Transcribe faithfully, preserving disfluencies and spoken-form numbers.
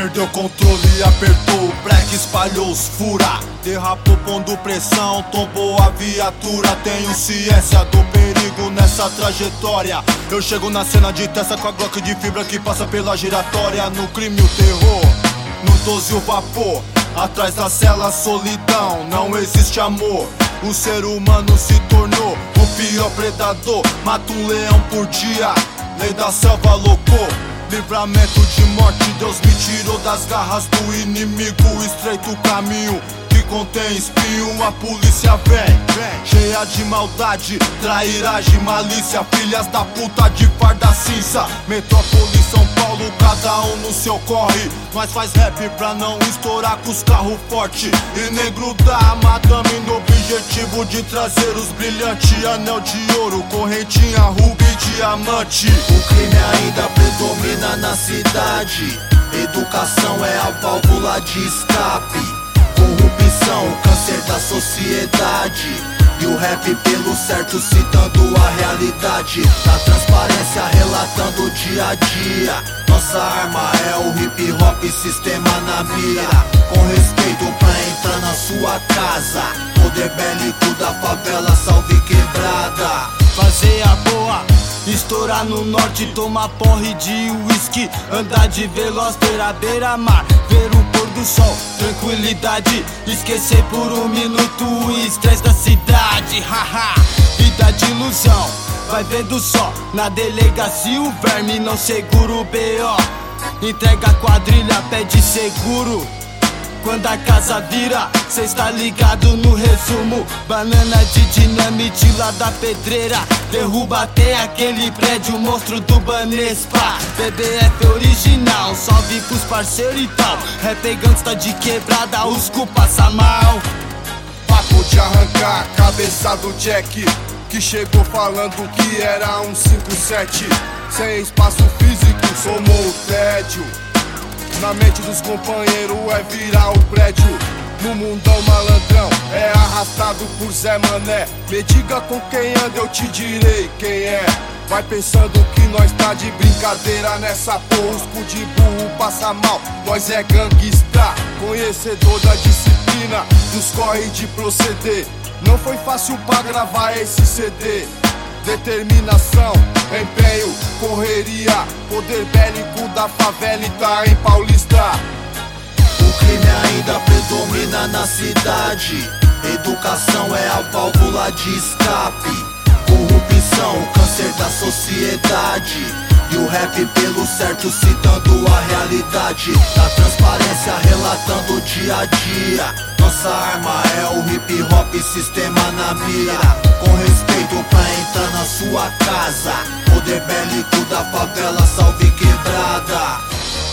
Perdeu o controle, apertou o breque, espalhou os fura. Derrapou pondo pressão, tombou a viatura. Tenho ciência do perigo nessa trajetória. Eu chego na cena de testa com a Glock de fibra que passa pela giratória. No crime o terror, no doze o vapor. Atrás da cela solidão, não existe amor. O ser humano se tornou o pior predador. Mata um leão por dia, lei da selva loucou. Livramento de morte, Deus me tirou das garras do inimigo. Estreito o caminho que contém espinho. A polícia vem, cheia de maldade, trairagem, malícia. Filhas da puta de farda cinza. Metrópole São Paulo, cada um no seu corre. Nós faz rap pra não estourar com os carros fortes e nem grudar madame no objetivo de trazer os brilhantes. Anel de ouro, correntinha, rubi, diamante. O crime ainda predomina na cidade. Educação é a válvula de escape. Corrupção, o câncer da sociedade. E o rap pelo certo citando a realidade. Na transparência relatando o dia a dia. Nossa arma é o hip hop, sistema na mira. Com respeito pra entrar na sua casa. Poder bélico da favela, salve quebrada. Fazer a boa, estourar no norte, tomar porre de whisky. Andar de veloz, ter a beira-mar, ver o pôr do sol, tranquilidade. Esquecer por um minuto o estresse da cidade. Haha, vida de ilusão, vai vendo só. Na delegacia o verme não segura o B O. Entrega a quadrilha, pede seguro. Quando a casa vira, cê está ligado no resumo. Banana de dinamite lá da pedreira. Derruba até aquele prédio, monstro do Banespa. B B F original, salve pros parceiros e tal. Rap gangsta de quebrada, os cu passa mal. Papo de arrancar a cabeça do Jack, que chegou falando que era um cinco sete. Sem espaço físico, somou o tédio. Na mente dos companheiros é virar o prédio. No mundão malandrão é arrastado por Zé Mané. Me diga com quem anda, eu te direi quem é. Vai pensando que nós tá de brincadeira nessa porra. Os cu de burro passa mal, nós é gangsta. Conhecedor da disciplina, dos corre de proceder. Não foi fácil pra gravar esse C D. Determinação, empenho, correria. Poder bélico da favela e tá em Paulista. O crime ainda predomina na cidade. Educação é a válvula de escape. Corrupção, o câncer da sociedade. E o rap pelo certo citando a realidade. Na transparência relatando o dia a dia. Nossa arma é o hip hop, sistema na mira. Com respeito pra entrar na sua casa. Poder bélico da favela, salve quebrada.